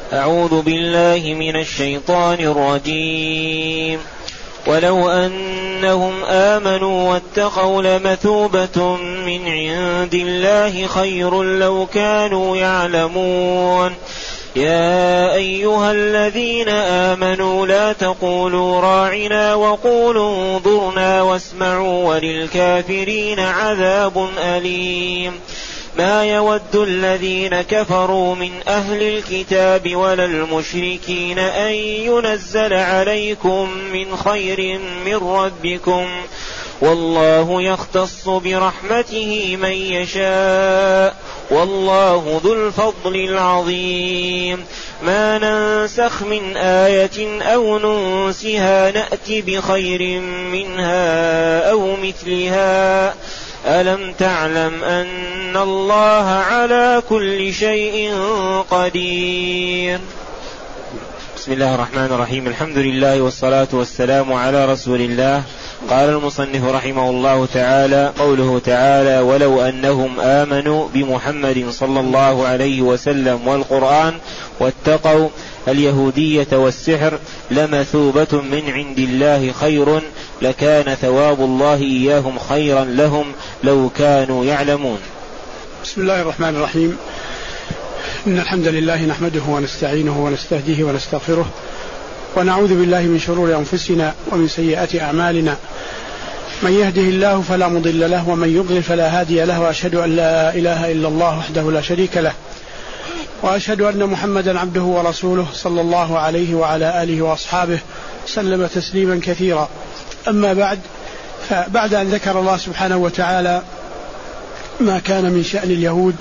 أعوذ بالله من الشيطان الرجيم. ولو أنهم آمنوا واتقوا لمثوبة من عند الله خير لو كانوا يعلمون. يا أيها الذين آمنوا لا تقولوا راعنا وقولوا انظرنا واسمعوا وللكافرين عذاب أليم. ما يود الذين كفروا من أهل الكتاب ولا المشركين أن ينزل عليكم من خير من ربكم والله يختص برحمته من يشاء والله ذو الفضل العظيم. ما ننسخ من آية أو ننسها نأتي بخير منها أو مثلها ألم تعلم أن الله على كل شيء قدير. بسم الله الرحمن الرحيم. الحمد لله والصلاة والسلام على رسول الله. قال المصنف رحمه الله تعالى: قوله تعالى: ولو أنهم آمنوا بمحمد صلى الله عليه وسلم والقرآن واتقوا اليهودية والسحر لمثوبة من عند الله خير لكان ثواب الله إياهم خيرا لهم لو كانوا يعلمون. بسم الله الرحمن الرحيم. إن الحمد لله نحمده ونستعينه ونستهديه ونستغفره ونعوذ بالله من شرور أنفسنا ومن سيئات أعمالنا. من يهده الله فلا مضل له ومن يضلل فلا هادي له وأشهد أن لا إله إلا الله وحده لا شريك له وأشهد أن محمدا عبده ورسوله صلى الله عليه وعلى آله وأصحابه سلم تسليما كثيرا. أما بعد، فبعد أن ذكر الله سبحانه وتعالى ما كان من شأن اليهود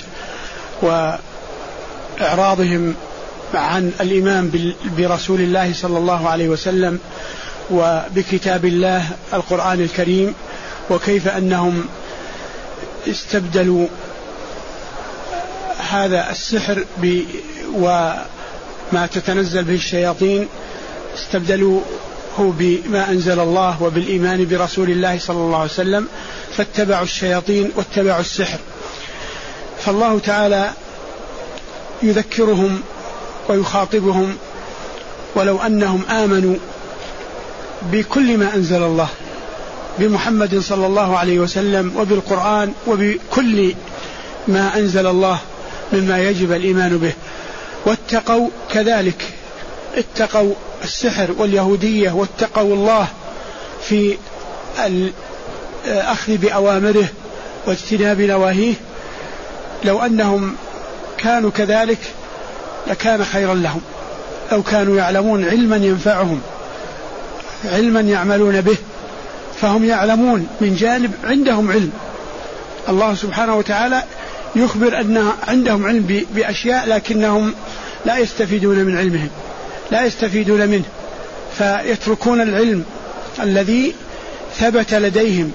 وإعراضهم عن الإيمان برسول الله صلى الله عليه وسلم وبكتاب الله القرآن الكريم، وكيف أنهم استبدلوا هذا السحر وما تتنزل به الشياطين استبدلوه بما أنزل الله وبالإيمان برسول الله صلى الله عليه وسلم، فاتبعوا الشياطين واتبعوا السحر. فالله تعالى يذكرهم ويخاطبهم: ولو أنهم آمنوا بكل ما أنزل الله، بمحمد صلى الله عليه وسلم وبالقرآن وبكل ما أنزل الله مما يجب الإيمان به، واتقوا كذلك، اتقوا السحر واليهودية واتقوا الله في الأخذ بأوامره واجتناب نواهيه، لو أنهم كانوا كذلك لكان خيرا لهم لو كانوا يعلمون علما ينفعهم، علما يعملون به. فهم يعلمون من جانب عندهم علم، الله سبحانه وتعالى يخبر أن عندهم علم بأشياء لكنهم لا يستفيدون من علمهم، لا يستفيدون منه، فيتركون العلم الذي ثبت لديهم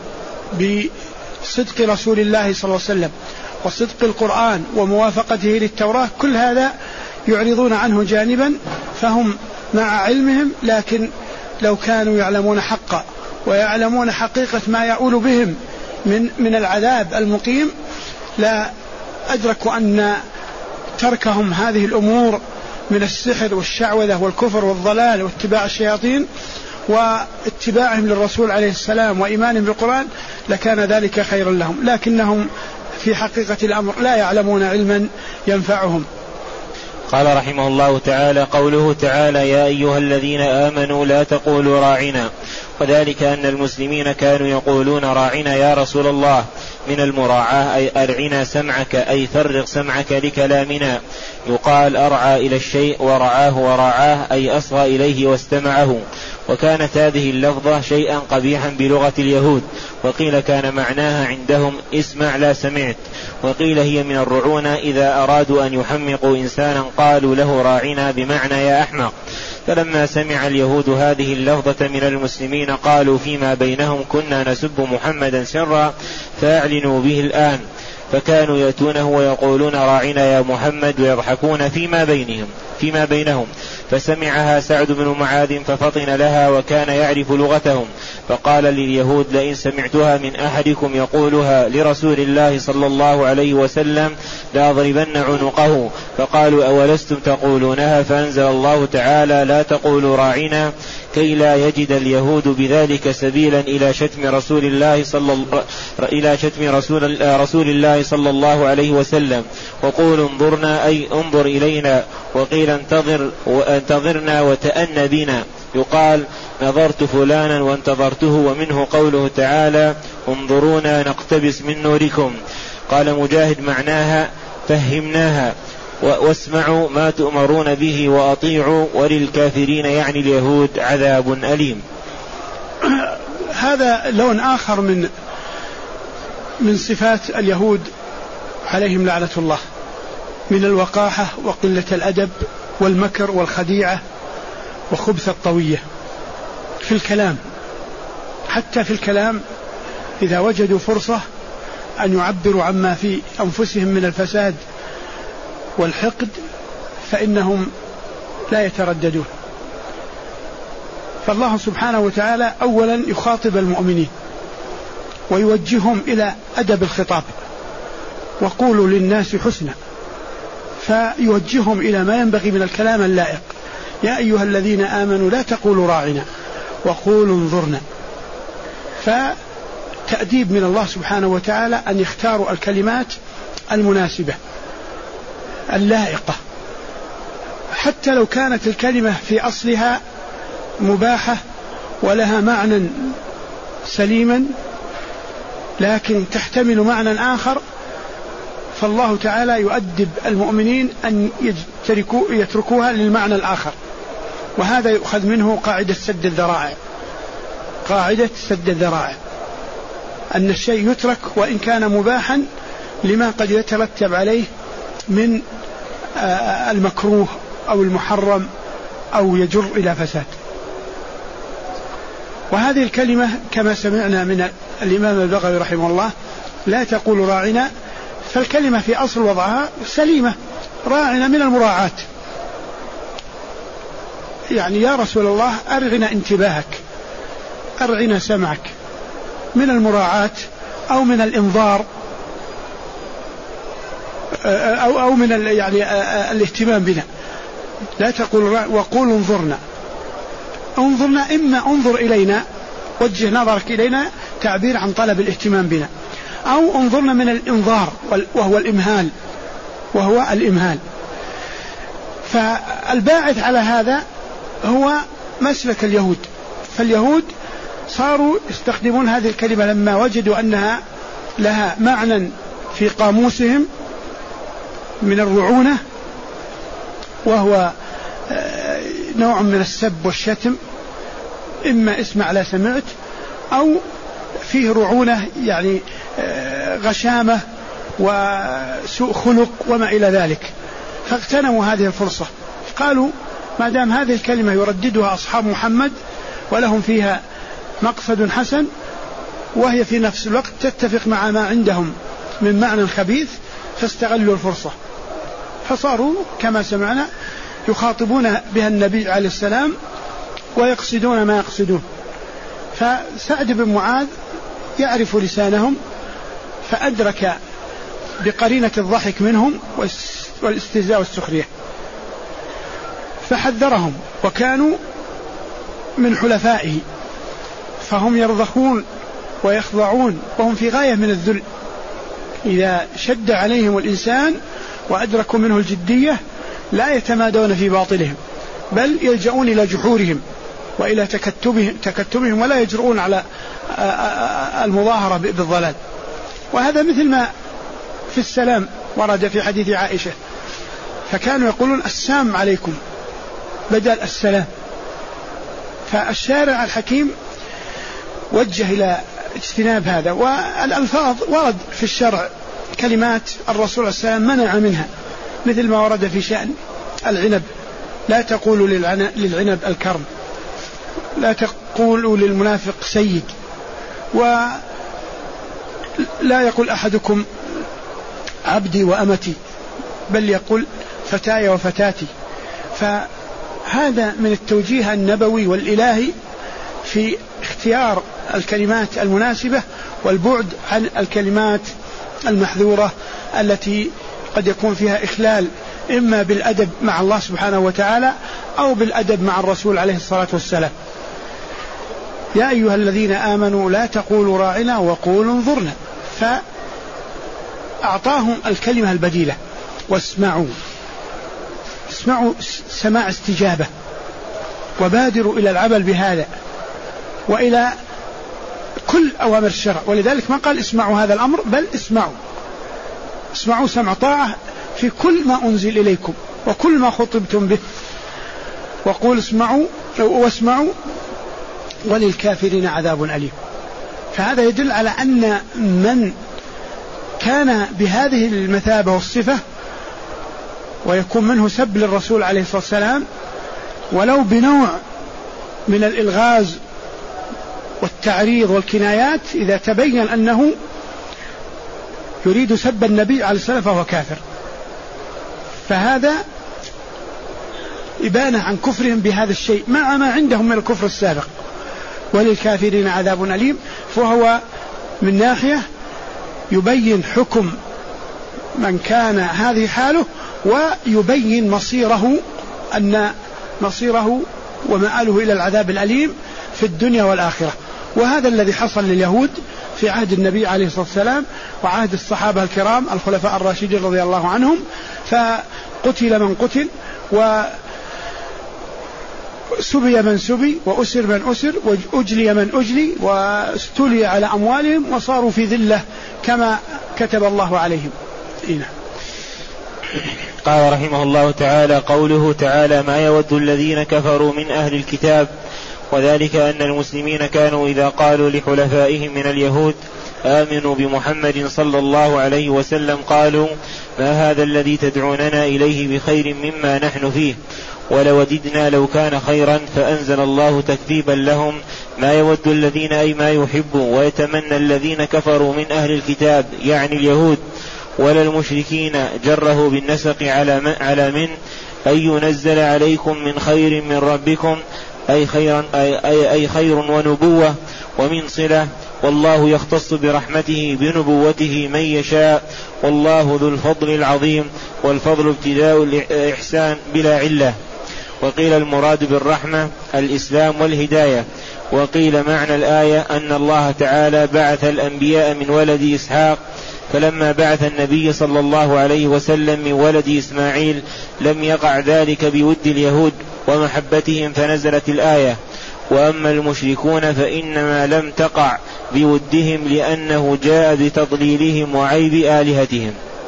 بصدق رسول الله صلى الله عليه وسلم وصدق القرآن وموافقته للتوراة. كل هذا يعرضون عنه جانبا، فهم مع علمهم، لكن لو كانوا يعلمون حقا ويعلمون حقيقة ما يؤول بهم من العذاب المقيم لا أدركوا أن تركهم هذه الأمور من السحر والشعوذة والكفر والضلال واتباع الشياطين واتباعهم للرسول عليه السلام وإيمانهم بالقرآن لكان ذلك خيرا لهم، لكنهم في حقيقة الأمر لا يعلمون علما ينفعهم. قال رحمه الله تعالى: قوله تعالى: يا أيها الذين آمنوا لا تقولوا راعنا، وذلك أن المسلمين كانوا يقولون راعنا يا رسول الله من المراعاة، أي أرعنا سمعك، أي فرغ سمعك لكلامنا. يقال أرعى إلى الشيء ورعاه وراعاه، أي أصغى إليه واستمعه. وكانت هذه اللفظة شيئا قبيحا بلغة اليهود، وقيل كان معناها عندهم اسمع لا سمعت، وقيل هي من الرعونة إذا أرادوا أن يحمقوا إنسانا قالوا له راعنا بمعنى يا أحمق. فلما سمع اليهود هذه اللفظة من المسلمين قالوا فيما بينهم: كنا نسب محمدا سرا فأعلنوا به الآن. فكانوا يأتونه ويقولون راعنا يا محمد ويضحكون فيما بينهم. فسمعها سعد بن معاذ ففطن لها وكان يعرف لغتهم، فقال لليهود: لئن سمعتها من أحدكم يقولها لرسول الله صلى الله عليه وسلم لأضربن عنقه فقالوا أولستم تقولونها؟ فأنزل الله تعالى لا تقولوا راعنا كي لا يجد اليهود بذلك سبيلا إلى شتم رسول الله صلى الله عليه وسلم. وقول انظرنا أي انظر إلينا، وقيل انتظرنا وتأن بنا، يقال نظرت فلانا وانتظرته. ومنه قوله تعالى انظرونا نقتبس من نوركم. قال مجاهد معناها فهمناها واسمعوا ما تؤمرون به وأطيعوا وللكافرين يعني اليهود عذاب أليم. هذا لون آخر من صفات اليهود عليهم لعنة الله، من الوقاحة وقلة الأدب والمكر والخديعة وخبث الطوية في الكلام. حتى في الكلام إذا وجدوا فرصة أن يعبروا عما في أنفسهم من الفساد والحقد فإنهم لا يترددون. فالله سبحانه وتعالى أولا يخاطب المؤمنين ويوجههم إلى أدب الخطاب، وقولوا للناس حسنا، فيوجههم إلى ما ينبغي من الكلام اللائق. يا أيها الذين آمنوا لا تقولوا راعنا وقولوا انظرنا. فتأديب من الله سبحانه وتعالى أن يختاروا الكلمات المناسبة اللائقة، حتى لو كانت الكلمة في أصلها مباحة ولها معنى سليما لكن تحتمل معنى آخر، فالله تعالى يؤدب المؤمنين أن يتركوها للمعنى الآخر. وهذا يؤخذ منه قاعدة سد الذرائع، أن الشيء يترك وإن كان مباحا لما قد يترتب عليه من المكروه أو المحرم أو يجر إلى فساد. وهذه الكلمة كما سمعنا من الإمام البغوي رحمه الله لا تقول راعنا، فالكلمة في أصل وضعها سليمة. راعنا من المراعاة، يعني يا رسول الله أرغنا انتباهك، أرغنا سمعك، من المراعاة أو من الإنظار أو من الاهتمام بنا. لا تقول وقول انظرنا إما انظر إلينا، وجه نظرك إلينا، تعبير عن طلب الاهتمام بنا، أو انظرنا من الإنظار وهو الإمهال. فالباعث على هذا هو مسلك اليهود. فاليهود صاروا يستخدمون هذه الكلمة لما وجدوا أنها لها معنى في قاموسهم من الرعونة، وهو نوع من السب والشتم، إما اسمع لا سمعت، أو فيه رعونة يعني غشامة وسوء خلق وما إلى ذلك. فاغتنموا هذه الفرصة، قالوا ما دام هذه الكلمة يرددها أصحاب محمد ولهم فيها مقصد حسن وهي في نفس الوقت تتفق مع ما عندهم من معنى خبيث، فاستغلوا الفرصة، فصاروا كما سمعنا يخاطبون بها النبي عليه السلام ويقصدون ما يقصدون. فسعد بن معاذ يعرف لسانهم، فأدرك بقرينة الضحك منهم والاستهزاء والسخرية، فحذرهم، وكانوا من حلفائه، فهم يرضخون ويخضعون وهم في غاية من الذل. إذا شد عليهم الإنسان وأدركوا منه الجدية لا يتمادون في باطلهم، بل يلجؤون إلى جحورهم وإلى تكتمهم ولا يجرؤون على المظاهرة بالضلال. وهذا مثل ما في السلام ورد في حديث عائشة، فكانوا يقولون السلام عليكم بدل السلام. فالشارع الحكيم وجه إلى اجتناب هذا. والألفاظ ورد في الشرع كلمات الرسول صلى الله عليه وسلم منع منها، مثل ما ورد في شأن العنب، لا تقولوا للعنب الكرم، لا تقولوا للمنافق سيد، ولا يقول أحدكم عبدي وأمتي، بل يقول فتاي وفتاتي. فهذا من التوجيه النبوي والإلهي في اختيار الكلمات المناسبة والبعد عن الكلمات المحذورة التي قد يكون فيها إخلال إما بالأدب مع الله سبحانه وتعالى أو بالأدب مع الرسول عليه الصلاة والسلام. يا أيها الذين آمنوا لا تقولوا راعنا وقولوا انظرنا، فأعطاهم الكلمة البديلة واسمعوا. اسمعوا سماع استجابة، وبادروا إلى العمل بهذا وإلى كل أوامر الشرع. ولذلك ما قال اسمعوا هذا الأمر، بل اسمعوا سمع طاعة في كل ما أنزل إليكم وكل ما خطبتم به. وقول اسمعوا واسمعوا وللكافرين عذاب أليم. فهذا يدل على أن من كان بهذه المثابة والصفة ويكون منه سب للرسول عليه الصلاة والسلام ولو بنوع من الإلغاز والتعريض والكنايات، إذا تبين أنه يريد سب النبي عليه الصلاة والسلام فهو كافر. فهذا إبانة عن كفرهم بهذا الشيء مع ما عندهم من الكفر السابق. وللكافرين عذاب أليم، فهو من ناحية يبين حكم من كان هذه حاله، ويبين مصيره أن مصيره ومآله إلى العذاب الأليم في الدنيا والآخرة. وهذا الذي حصل لليهود في عهد النبي عليه الصلاة والسلام وعهد الصحابة الكرام الخلفاء الراشدين رضي الله عنهم. فقتل من قتل، وسبي من سبي، وأسر من أسر، وأجلي من أجلي، واستولي على أموالهم، وصاروا في ذلة كما كتب الله عليهم. قال رحمه الله تعالى: قوله تعالى: ما يود الذين كفروا من أهل الكتاب. وذلك أن المسلمين كانوا إذا قالوا لحلفائهم من اليهود آمنوا بمحمد صلى الله عليه وسلم قالوا: ما هذا الذي تدعوننا إليه بخير مما نحن فيه، ولوددنا لو كان خيرا. فأنزل الله تكذيبا لهم: ما يود الذين أي ما يحب ويتمنى الذين كفروا من أهل الكتاب، يعني اليهود، ولا المشركين، جره بالنسق على من أي ينزل عليكم من خير من ربكم، أي خير ونبوة ومن صلة، والله يختص برحمته بنبوته من يشاء، والله ذو الفضل العظيم، والفضل ابتداء الإحسان بلا علة. وقيل المراد بالرحمة الإسلام والهداية. وقيل معنى الآية أن الله تعالى بعث الأنبياء من ولد إسحاق، فلما بعث النبي صلى الله عليه وسلم من ولد إسماعيل لم يقع ذلك بود اليهود ومحبتهم، فنزلت الآية: وأما المشركون فإنما لم تقع بودهم لأنه جاء بتضليلهم وعيب آلهتهم.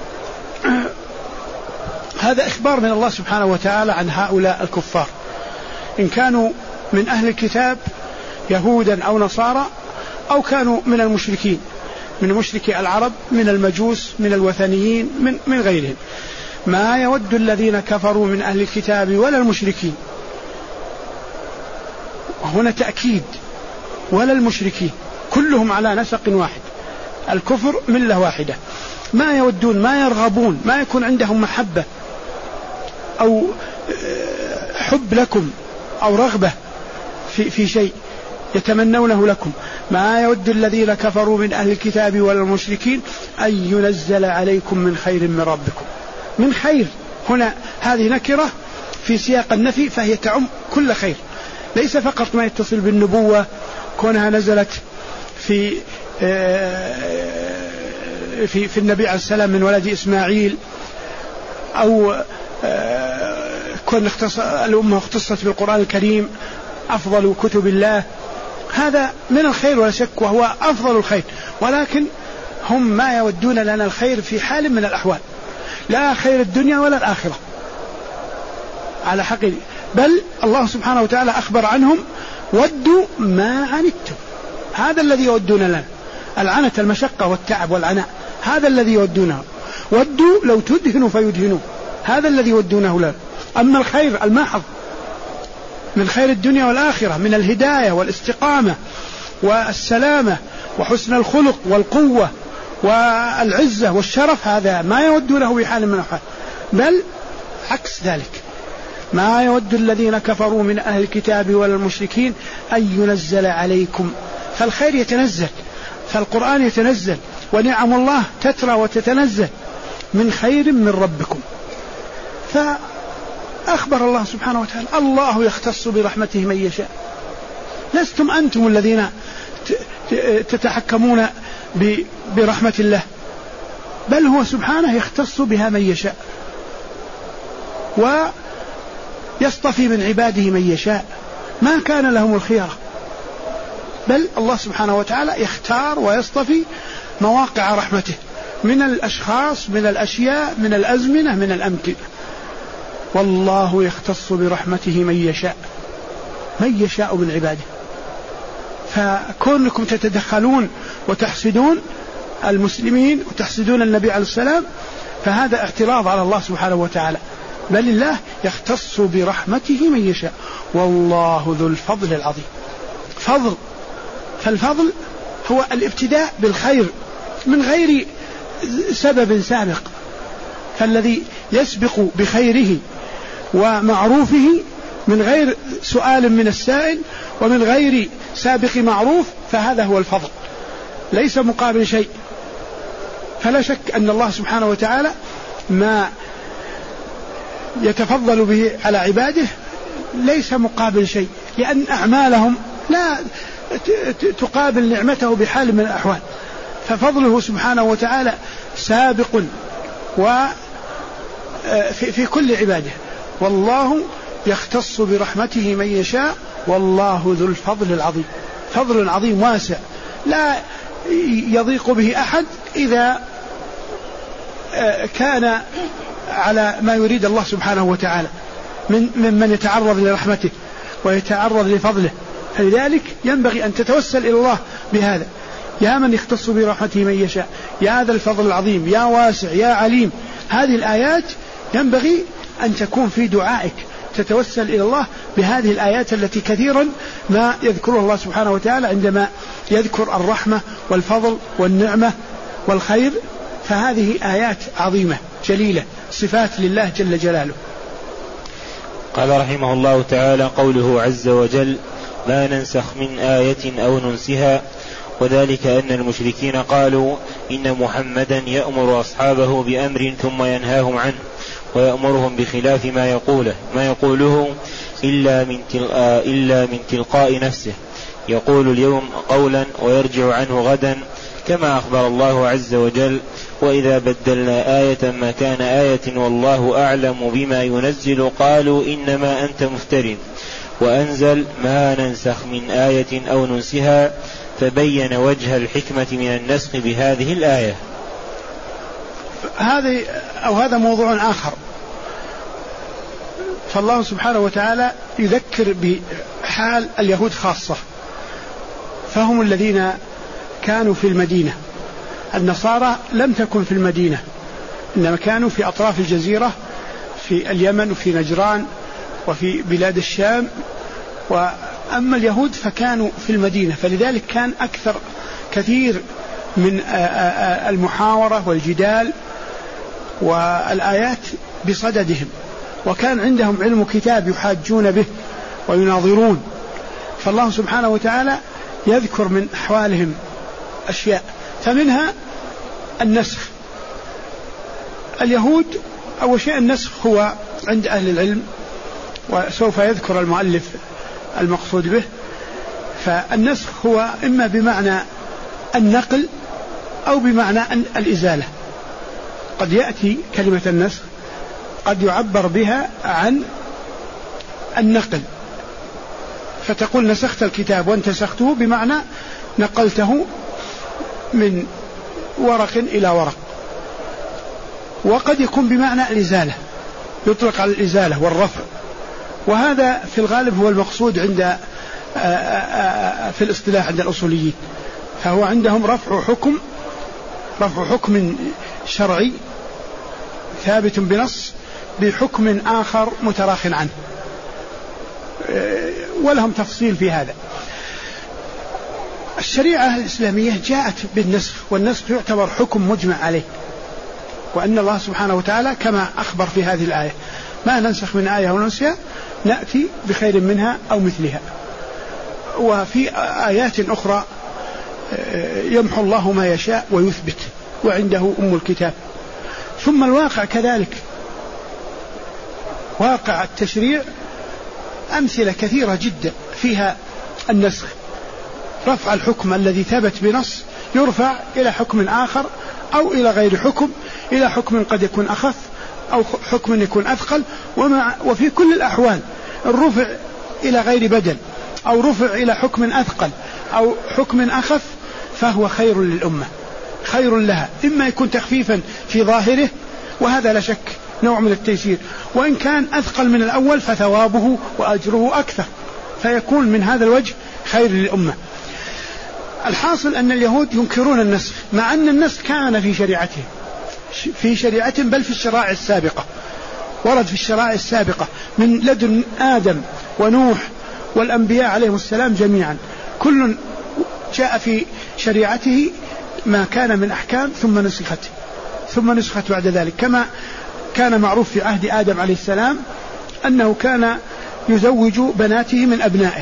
هذا إخبار من الله سبحانه وتعالى عن هؤلاء الكفار، إن كانوا من أهل الكتاب يهودا أو نصارى، أو كانوا من المشركين، من مشركي العرب، من المجوس، من الوثنيين، من غيرهم. ما يود الذين كفروا من أهل الكتاب ولا المشركين، وهنا تأكيد، ولا المشركين، كلهم على نسق واحد، الكفر ملة واحدة. ما يودون، ما يرغبون، ما يكون عندهم محبة أو حب لكم أو رغبة في شيء يتمنونه لكم. ما يود الذين كفروا من أهل الكتاب ولا المشركين أن ينزل عليكم من خير من ربكم. من خير هنا هذه نكرة في سياق النفي، فهي تعم كل خير، ليس فقط ما يتصل بالنبوة كونها نزلت في النبي عليه السلام من ولد إسماعيل، أو كون الأمة اختصت بالقرآن الكريم أفضل كتب الله. هذا من الخير ولا شك، وهو أفضل الخير، ولكن هم ما يودون لنا الخير في حال من الأحوال، لا خير الدنيا ولا الآخرة على حقيقة. بل الله سبحانه وتعالى أخبر عنهم: ودوا ما عنتم. هذا الذي يودون لنا، العنة، المشقة والتعب والعناء، هذا الذي يودونه. ودوا لو تدهنوا فيدهنوا، هذا الذي يودونه لنا. أما الخير المحض من خير الدنيا والآخرة، من الهداية والاستقامة والسلامة وحسن الخلق والقوة والعزة والشرف، هذا ما يودونه بحال من الأحوال، بل عكس ذلك. ما يود الذين كفروا من أهل الكتاب ولا المشركين أن ينزل عليكم. فالخير يتنزل، فالقرآن يتنزل، ونعم الله تترى وتتنزل من خير من ربكم. فأخبر الله سبحانه وتعالى الله يختص برحمته من يشاء. لستم أنتم الذين تتحكمون برحمة الله، بل هو سبحانه يختص بها من يشاء ويصطفي من عباده من يشاء، ما كان لهم الخيرة، بل الله سبحانه وتعالى يختار ويصطفي مواقع رحمته من الأشخاص، من الأشياء، من الأزمنة، من الأمكنة. والله يختص برحمته من يشاء، من يشاء من عباده. فكونكم تتدخلون وتحسدون المسلمين وتحسدون النبي عليه السلام فهذا اعتراض على الله سبحانه وتعالى، بل الله يختص برحمته من يشاء، والله ذو الفضل العظيم. فضل، فالفضل هو الابتداء بالخير من غير سبب سابق، فالذي يسبق بخيره ومعروفه من غير سؤال من السائل ومن غير سابق معروف، فهذا هو الفضل، ليس مقابل شيء. فلا شك أن الله سبحانه وتعالى ما يتفضل به على عباده ليس مقابل شيء، لأن أعمالهم لا تقابل نعمته بحال من الأحوال، ففضله سبحانه وتعالى سابق وفي كل عباده. والله يختص برحمته من يشاء، والله ذو الفضل العظيم. فضل عظيم واسع لا يضيق به أحد إذا كان على ما يريد الله سبحانه وتعالى من يتعرض لرحمته ويتعرض لفضله. فلذلك ينبغي أن تتوسل إلى الله بهذا، يا من يختص برحمته من يشاء، يا ذا الفضل العظيم، يا واسع، يا عليم. هذه الآيات ينبغي أن تكون في دعائك، تتوسل إلى الله بهذه الآيات التي كثيرا ما يذكرها الله سبحانه وتعالى عندما يذكر الرحمة والفضل والنعمة والخير، فهذه آيات عظيمة جليلة، صفات لله جل جلاله. قال رحمه الله تعالى: قوله عز وجل: ما ننسخ من آية أو ننسها، وذلك أن المشركين قالوا إن محمدا يأمر أصحابه بأمر ثم ينهاهم عنه ويأمرهم بخلاف ما يقوله إلا من تلقاء نفسه، يقول اليوم قولا ويرجع عنه غدا، كما أخبر الله عز وجل: وإذا بدلنا آية مكان آية والله أعلم بما ينزل قالوا إنما أنت مفتر، وأنزل: ما ننسخ من آية أو ننسها، فبين وجه الحكمة من النسخ بهذه الآية. هذا موضوع آخر. فالله سبحانه وتعالى يذكر بحال اليهود خاصة، فهم الذين كانوا في المدينة. النصارى لم تكن في المدينة، إنما كانوا في أطراف الجزيرة، في اليمن وفي نجران وفي بلاد الشام. وأما اليهود فكانوا في المدينة، فلذلك كان أكثر كثير من المحاورة والجدال والآيات بصددهم، وكان عندهم علم كتاب يحاجون به ويناظرون. فالله سبحانه وتعالى يذكر من أحوالهم أشياء، فمنها النسخ. اليهود أول شيء النسخ هو عند أهل العلم، وسوف يذكر المؤلف المقصود به. فالنسخ هو إما بمعنى النقل أو بمعنى الإزالة. قد يأتي كلمة النسخ قد يعبر بها عن النقل، فتقول نسخت الكتاب وانتسخته، بمعنى نقلته من ورق إلى ورق. وقد يكون بمعنى الإزالة، يطلق على الإزالة والرفع، وهذا في الغالب هو المقصود عند في الاصطلاح عند الأصوليين. فهو عندهم رفع حكم شرعي ثابت بنص بحكم آخر متراخ عنه، ولهم تفصيل في هذا. الشريعة الإسلامية جاءت بالنسخ، والنسخ يعتبر حكم مجمع عليه، وأن الله سبحانه وتعالى كما أخبر في هذه الآية: ما ننسخ من آية وننسها نأتي بخير منها أو مثلها. وفي آيات أخرى يمحو الله ما يشاء ويثبت، وعنده أم الكتاب. ثم الواقع كذلك، واقع التشريع أمثلة كثيرة جدا فيها النسخ، رفع الحكم الذي ثبت بنص يرفع إلى حكم آخر أو إلى غير حكم، إلى حكم قد يكون أخف أو حكم يكون أثقل. وفي كل الأحوال الرفع إلى غير بدل أو رفع إلى حكم أثقل أو حكم أخف فهو خير للأمة، خير لها، إما يكون تخفيفا في ظاهره وهذا لا شك نوع من التيسير، وإن كان أثقل من الأول فثوابه وأجره أكثر، فيكون من هذا الوجه خير للأمة. الحاصل أن اليهود ينكرون النسخ، مع أن النسخ كان في شريعتهم بل في الشرائع السابقة، ورد في الشرائع السابقة من لدن آدم ونوح والأنبياء عليهم السلام جميعا، كل جاء في شريعته ما كان من أحكام ثم نسخت بعد ذلك، كما كان معروف في عهد آدم عليه السلام أنه كان يزوج بناته من أبنائه،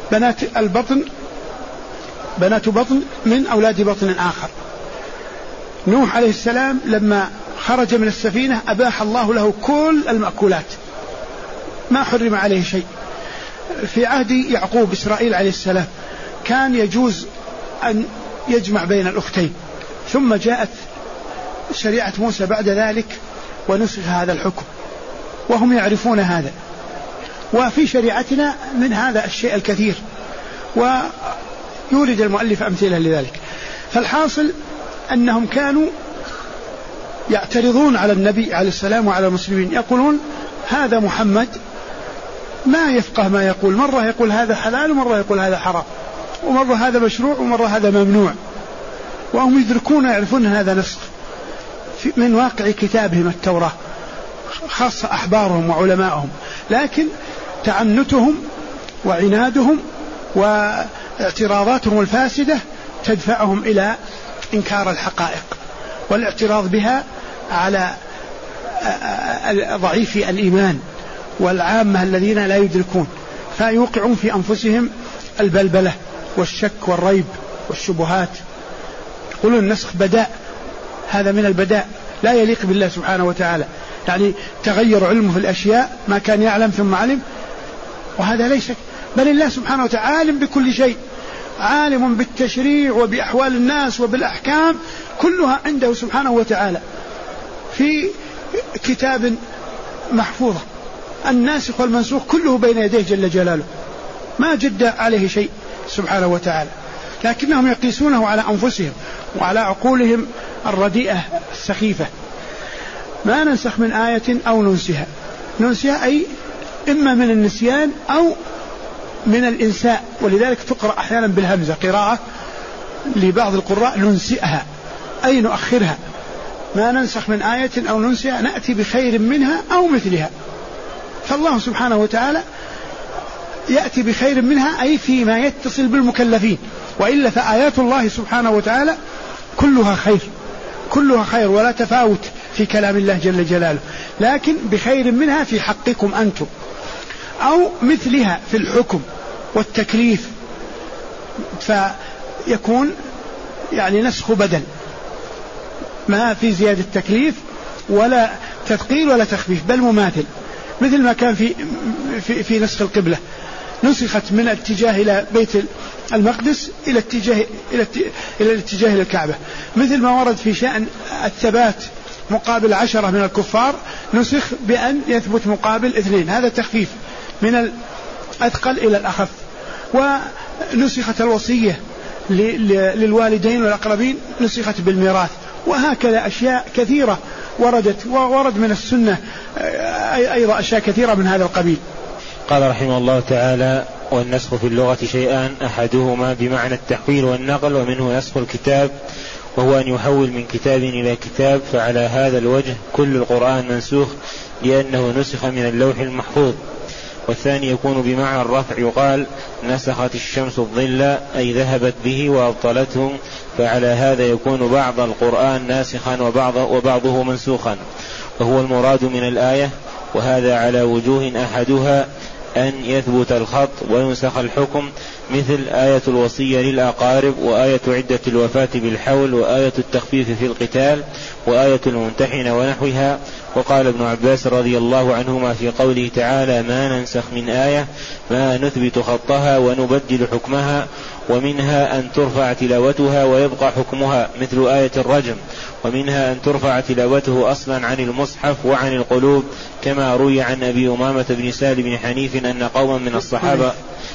بنات بطن من أولاد بطن آخر. نوح عليه السلام لما خرج من السفينة أباح الله له كل المأكولات، ما حرم عليه شيء. في عهد يعقوب إسرائيل عليه السلام كان يجوز أن يجمع بين الأختين، ثم جاءت شريعة موسى بعد ذلك ونسخ هذا الحكم وهم يعرفون هذا. وفي شريعتنا من هذا الشيء الكثير، ويورد المؤلف أمثلة لذلك. فالحاصل أنهم كانوا يعترضون على النبي عليه السلام وعلى المسلمين، يقولون هذا محمد ما يفقه ما يقول، مرة يقول هذا حلال ومرة يقول هذا حرام، ومرة هذا مشروع ومرة هذا ممنوع، وهم يدركون يعرفون هذا نسخ من واقع كتابهم التوراة، خاصة أحبارهم وعلمائهم، لكن تعنتهم وعنادهم واعتراضاتهم الفاسدة تدفعهم إلى إنكار الحقائق والاعتراض بها على ضعيف الإيمان والعامة الذين لا يدركون، فيوقعون في أنفسهم البلبلة والشك والريب والشبهات. يقولون النسخ بداء، هذا من البداء لا يليق بالله سبحانه وتعالى، يعني تغير علمه في الأشياء، ما كان يعلم ثم علم، وهذا ليس، بل الله سبحانه وتعالى عالم بكل شيء، عالم بالتشريع وبأحوال الناس وبالأحكام كلها عنده سبحانه وتعالى في كتاب محفوظة، الناسخ والمنسوخ كله بين يديه جل جلاله، ما جد عليه شيء سبحانه وتعالى، لكنهم يقيسونه على أنفسهم وعلى عقولهم الرديئة السخيفة. ما ننسخ من آية أو ننسها أي إما من النسيان أو من الإنساء، ولذلك تقرأ أحيانا بالهمزة قراءة لبعض القراء ننسئها أي نؤخرها. ما ننسخ من آية أو ننسها نأتي بخير منها أو مثلها، فالله سبحانه وتعالى يأتي بخير منها أي فيما يتصل بالمكلفين، وإلا فآيات الله سبحانه وتعالى كلها خير ولا تفاوت في كلام الله جل جلاله، لكن بخير منها في حقكم أنتم، أو مثلها في الحكم والتكليف، فيكون يعني نسخ بدل، ما في زيادة تكليف ولا تثقيل ولا تخفيف، بل مماثل، مثل ما كان في نسخ القبلة، نسخت من الاتجاه إلى بيت المقدس إلى الاتجاه إلى الكعبة، مثل ما ورد في شأن الثبات مقابل 10 من الكفار نسخ بأن يثبت مقابل 2، هذا تخفيف من الأثقل إلى الأخف. ونسخت الوصية للوالدين والأقربين نسخت بالميراث، وهكذا أشياء كثيرة وردت، وورد من السنة أيضا أشياء كثيرة من هذا القبيل. قال رحمه الله تعالى: والنسخ في اللغة شيئان، أحدهما بمعنى التحويل والنقل، ومنه نسخ الكتاب وهو أن يحول من كتاب إلى كتاب، فعلى هذا الوجه كل القرآن منسوخ لأنه نسخ من اللوح المحفوظ. والثاني يكون بمعنى الرفع، يقال نسخت الشمس الظل أي ذهبت به وأبطلته، فعلى هذا يكون بعض القرآن ناسخا وبعضه منسوخا، وهو المراد من الآية. وهذا على وجوه، أحدها أن يثبت الخط وينسخ الحكم، مثل آية الوصية للأقارب، وآية عدة الوفاة بالحول، وآية التخفيف في القتال، وآية الممتحنة ونحوها. وقال ابن عباس رضي الله عنهما في قوله تعالى ما ننسخ من آية ما نثبت خطها ونبدل حكمها، ومنها أن ترفع تلاوتها ويبقى حكمها مثل آية الرجم، ومنها أن ترفع تلاوته أصلا عن المصحف وعن القلوب، كما روي عن أبي أمامة بن سهل بن حنيف أن قوما من الصحابة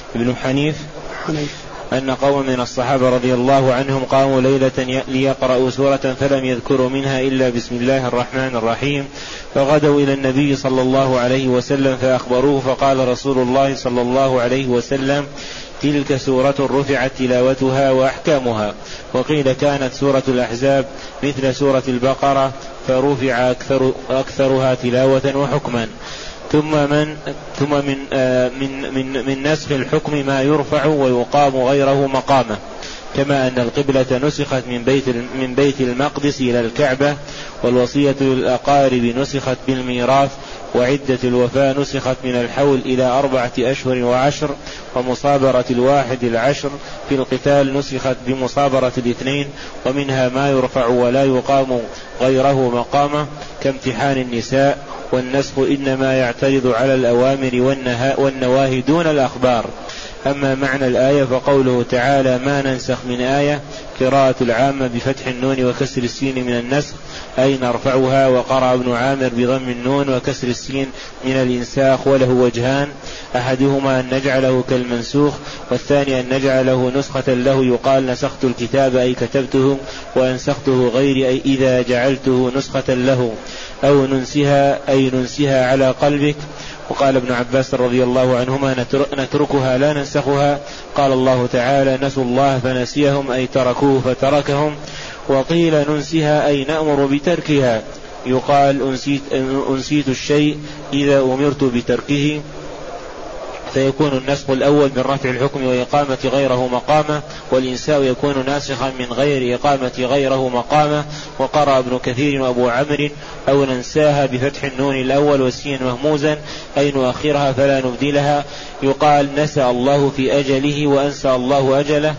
أن قوما من الصحابة رضي الله عنهم قاموا ليلة ليقرأوا سورة فلم يذكروا منها إلا بسم الله الرحمن الرحيم، فغدوا إلى النبي صلى الله عليه وسلم فأخبروه، فقال رسول الله صلى الله عليه وسلم تلك سورة رفعت تلاوتها وأحكامها. وقيل كانت سورة الأحزاب مثل سورة البقرة فرفع أكثرها تلاوة وحكما. ثم من نسخ الحكم ما يرفع ويقام غيره مقامه، كما أن القبلة نسخت من بيت المقدس إلى الكعبة، والوصية للأقارب نسخت بالميراث، وعدة الوفاة نسخت من الحول إلى 4 أشهر و10، ومصابرة 1 10 في القتال نسخت بمصابرة 2. ومنها ما يرفع ولا يقام غيره مقامه كامتحان النساء. والنسخ إنما يعترض على الأوامر والنواهي دون الأخبار. أما معنى الآية فقوله تعالى ما ننسخ من آية قراءة العامة بفتح النون وكسر السين من النسخ أي نرفعها، وقرأ ابن عامر بضم النون وكسر السين من الإنساخ، وله وجهان أحدهما أن نجعله كالمنسوخ، والثاني أن نجعله نسخة له يقال نسخت الكتاب أي كتبته، وأنسخته غير أي إذا جعلته نسخة له، أو ننسها أي ننسها على قلبك. وقال ابن عباس رضي الله عنهما نتركها لا ننسخها. قال الله تعالى نسوا الله فنسيهم أي تركوه فتركهم. وقيل ننسها أي نأمر بتركها، يقال أنسيت الشيء إذا أمرت بتركه، فيكون النسخ الأول من رفع الحكم وإقامة غيره مقامه، والإنساء يكون ناسخا من غير إقامة غيره مقامه. وقرأ ابن كثير وأبو عمرو أو ننساها بفتح النون الأول والسين مهموزا أي نؤخرها فلا نبدلها، يقال نسى الله في أجله وأنسى الله أجله.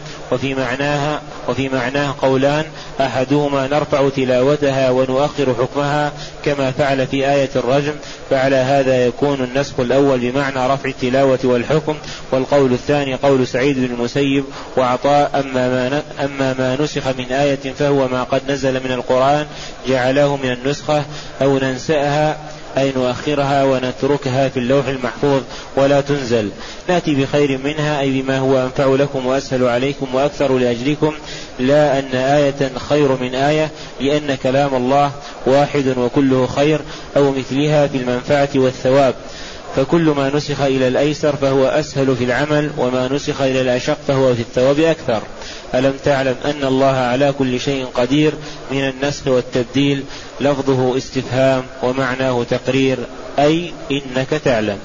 وفي معناه قولان أحدهما نرفع تلاوتها ونؤخر حكمها كما فعل في آية الرجم، فعلى هذا يكون النسخ الأول بمعنى رفع التلاوة والحكم. والقول الثاني قول سعيد بن المسيب وعطاء أما ما نسخ من آية فهو ما قد نزل من القرآن جعله من النسخة، أو ننسأها أي نؤخرها ونتركها في اللوح المحفوظ ولا تنزل، نأتي بخير منها أي بما هو أنفع لكم وأسهل عليكم وأكثر لأجلكم، لا أن آية خير من آية، لأن كلام الله واحد وكله خير، أو مثلها في المنفعة والثواب. فكل ما نسخ إلى الأيسر فهو أسهل في العمل، وما نسخ إلى الأشق فهو في الثواب أكثر. ألم تعلم أن الله على كل شيء قدير؟ من النسخ والتبديل لفظه استفهام ومعناه تقرير، أي إنك تعلم.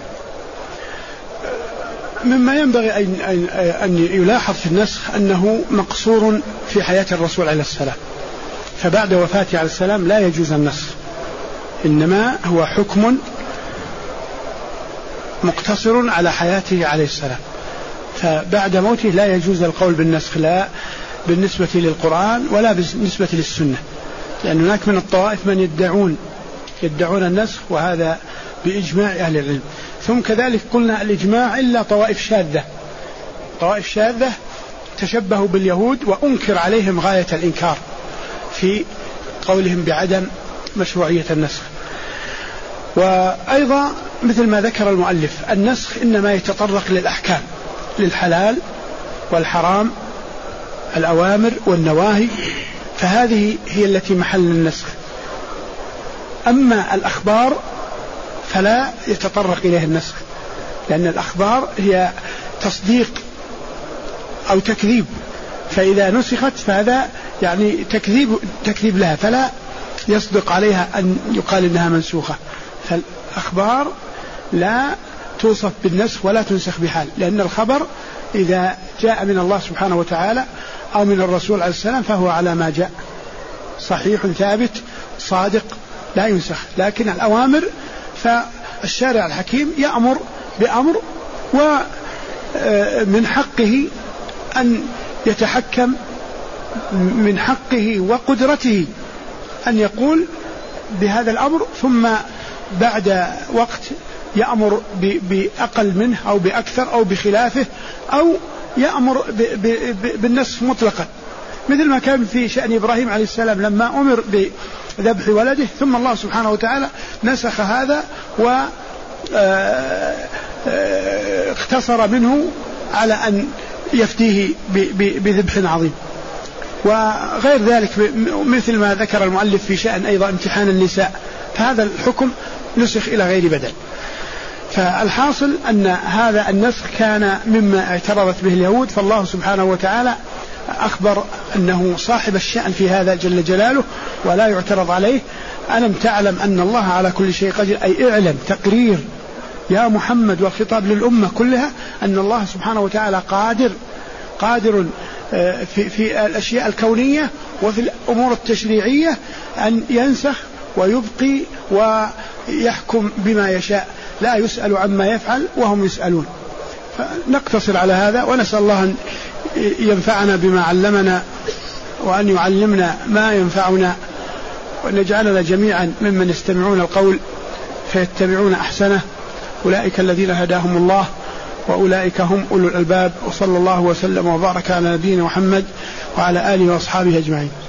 مما ينبغي أن يلاحظ في النسخ أنه مقصور في حياة الرسول عليه السلام، فبعد وفاته عليه السلام لا يجوز النسخ، إنما هو حكم مقتصر على حياته عليه السلام، فبعد موته لا يجوز القول بالنسخ، لا بالنسبة للقرآن ولا بالنسبة للسنة، لأن هناك من الطوائف من يدعون النسخ، وهذا بإجماع أهل العلم. ثم كذلك قلنا الإجماع إلا طوائف شاذة تشبهوا باليهود وأنكر عليهم غاية الإنكار في قولهم بعدم مشروعية النسخ. وأيضا مثل ما ذكر المؤلف النسخ إنما يتطرق للأحكام، للحلال والحرام، الأوامر والنواهي، فهذه هي التي محل النسخ. أما الأخبار فلا يتطرق إليه النسخ، لأن الأخبار هي تصديق أو تكذيب، فإذا نسخت فهذا يعني تكذيب لها، فلا يصدق عليها أن يقال إنها منسوخة. فالأخبار لا توصف بالنسخ ولا تنسخ بحال، لأن الخبر إذا جاء من الله سبحانه وتعالى أو من الرسول عليه السلام فهو على ما جاء صحيح ثابت صادق لا ينسخ. لكن الأوامر فالشارع الحكيم يأمر بأمر ومن حقه أن يتحكم، من حقه وقدرته أن يقول بهذا الأمر ثم بعد وقت يأمر بأقل منه أو بأكثر أو بخلافه، أو يأمر بالنسخ مطلقا، مثل ما كان في شأن إبراهيم عليه السلام لما أمر بذبح ولده ثم الله سبحانه وتعالى نسخ هذا واختصر منه على أن يفتيه بذبح عظيم. وغير ذلك مثل ما ذكر المؤلف في شأن أيضا امتحان النساء، فهذا الحكم نسخ إلى غير بدل. فالحاصل أن هذا النسخ كان مما اعترضت به اليهود، فالله سبحانه وتعالى أخبر أنه صاحب الشأن في هذا جل جلاله ولا يعترض عليه. ألم تعلم أن الله على كل شيء قدير، أي اعلم تقرير يا محمد والخطاب للأمة كلها أن الله سبحانه وتعالى قادر في الأشياء الكونية وفي الأمور التشريعية أن ينسخ ويبقي ويحكم بما يشاء، لا يسأل عما يفعل وهم يسألون. فنقتصر على هذا، ونسأل الله أن ينفعنا بما علمنا وأن يعلمنا ما ينفعنا، وأن يجعلنا جميعا ممن يستمعون القول فيتبعون أحسنه. أولئك الذين هداهم الله وأولئك هم أولو الألباب. وصلى الله وسلم وبارك على نبينا محمد وعلى آله وأصحابه أجمعين.